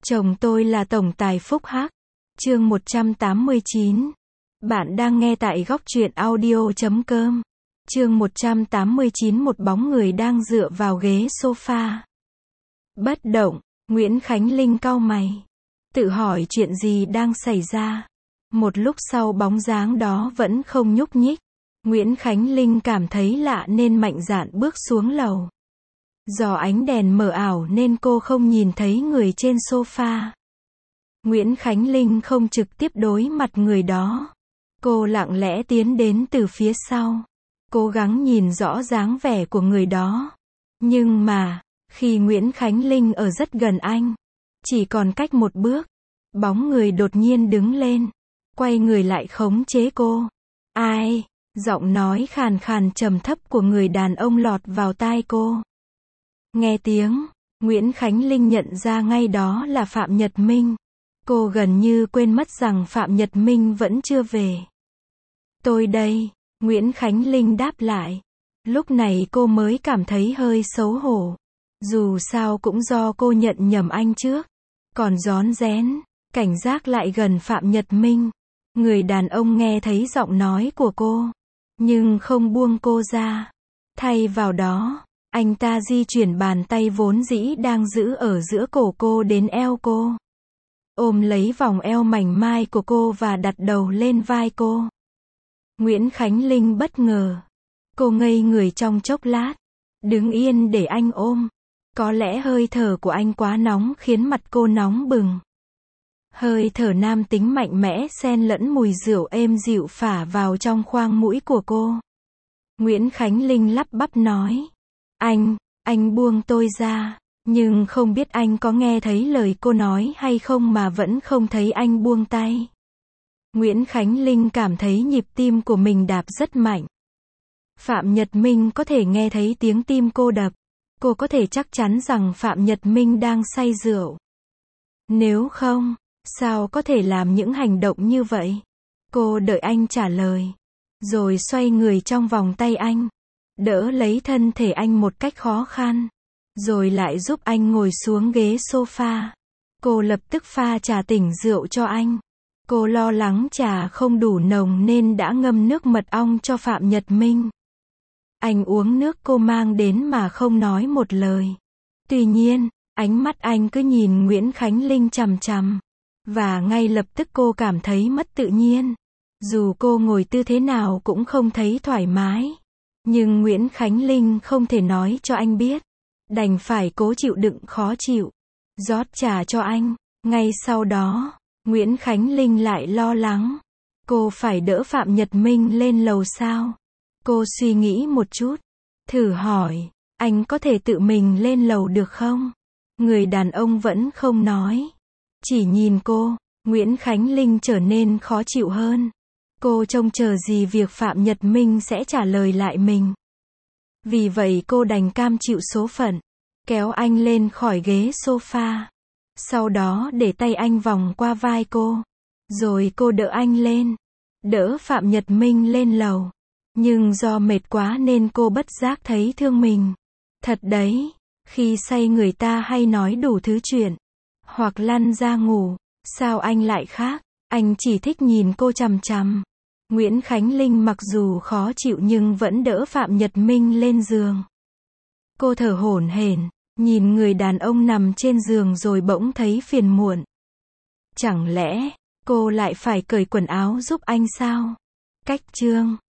Chồng tôi là tổng tài Phúc Hắc. Chương 189. Bạn đang nghe tại góc truyện audio.com. Chương 189. Một bóng người đang dựa vào ghế sofa. Bất động, Nguyễn Khánh Linh cau mày. Tự hỏi chuyện gì đang xảy ra. Một lúc sau bóng dáng đó vẫn không nhúc nhích. Nguyễn Khánh Linh cảm thấy lạ nên mạnh dạn bước xuống lầu. Do ánh đèn mờ ảo nên cô không nhìn thấy người trên sofa. Nguyễn Khánh Linh không trực tiếp đối mặt người đó. Cô lặng lẽ tiến đến từ phía sau. Cố gắng nhìn rõ dáng vẻ của người đó. Nhưng mà, khi Nguyễn Khánh Linh ở rất gần anh, chỉ còn cách một bước, bóng người đột nhiên đứng lên, quay người lại khống chế cô. Ai? Giọng nói khàn khàn trầm thấp của người đàn ông lọt vào tai cô. Nghe tiếng, Nguyễn Khánh Linh nhận ra ngay đó là Phạm Nhật Minh. Cô gần như quên mất rằng Phạm Nhật Minh vẫn chưa về. Tôi đây, Nguyễn Khánh Linh đáp lại. Lúc này cô mới cảm thấy hơi xấu hổ. Dù sao cũng do cô nhận nhầm anh trước. Còn rón rén, cảnh giác lại gần Phạm Nhật Minh. Người đàn ông nghe thấy giọng nói của cô, nhưng không buông cô ra. Thay vào đó, anh ta di chuyển bàn tay vốn dĩ đang giữ ở giữa cổ cô đến eo cô. Ôm lấy vòng eo mảnh mai của cô và đặt đầu lên vai cô. Nguyễn Khánh Linh bất ngờ. Cô ngây người trong chốc lát. Đứng yên để anh ôm. Có lẽ hơi thở của anh quá nóng khiến mặt cô nóng bừng. Hơi thở nam tính mạnh mẽ xen lẫn mùi rượu êm dịu phả vào trong khoang mũi của cô. Nguyễn Khánh Linh lắp bắp nói. Anh buông tôi ra. Nhưng không biết anh có nghe thấy lời cô nói hay không mà vẫn không thấy anh buông tay. Nguyễn Khánh Linh cảm thấy nhịp tim của mình đạp rất mạnh. Phạm Nhật Minh có thể nghe thấy tiếng tim cô đập. Cô có thể chắc chắn rằng Phạm Nhật Minh đang say rượu. Nếu không, sao có thể làm những hành động như vậy? Cô đợi anh trả lời. Rồi xoay người trong vòng tay anh. Đỡ lấy thân thể anh một cách khó khăn. Rồi lại giúp anh ngồi xuống ghế sofa. Cô lập tức pha trà tỉnh rượu cho anh. Cô lo lắng trà không đủ nồng nên đã ngâm nước mật ong cho Phạm Nhật Minh. Anh uống nước cô mang đến mà không nói một lời. Tuy nhiên, ánh mắt anh cứ nhìn Nguyễn Khánh Linh chằm chằm. Và ngay lập tức cô cảm thấy mất tự nhiên. Dù cô ngồi tư thế nào cũng không thấy thoải mái. Nhưng Nguyễn Khánh Linh không thể nói cho anh biết. Đành phải cố chịu đựng khó chịu. Rót trà cho anh. Ngay sau đó, Nguyễn Khánh Linh lại lo lắng. Cô phải đỡ Phạm Nhật Minh lên lầu sao? Cô suy nghĩ một chút. Thử hỏi, anh có thể tự mình lên lầu được không? Người đàn ông vẫn không nói. Chỉ nhìn cô, Nguyễn Khánh Linh trở nên khó chịu hơn. Cô trông chờ gì việc Phạm Nhật Minh sẽ trả lời lại mình. Vì vậy cô đành cam chịu số phận. Kéo anh lên khỏi ghế sofa. Sau đó để tay anh vòng qua vai cô. Rồi cô đỡ anh lên. Đỡ Phạm Nhật Minh lên lầu. Nhưng do mệt quá nên cô bất giác thấy thương mình. Thật đấy, khi say người ta hay nói đủ thứ chuyện. Hoặc lăn ra ngủ. Sao anh lại khác? Anh chỉ thích nhìn cô chằm chằm. Nguyễn Khánh Linh mặc dù khó chịu nhưng vẫn đỡ Phạm Nhật Minh lên giường. Cô thở hổn hển, nhìn người đàn ông nằm trên giường rồi bỗng thấy phiền muộn. Chẳng lẽ, cô lại phải cởi quần áo giúp anh sao? Cách chương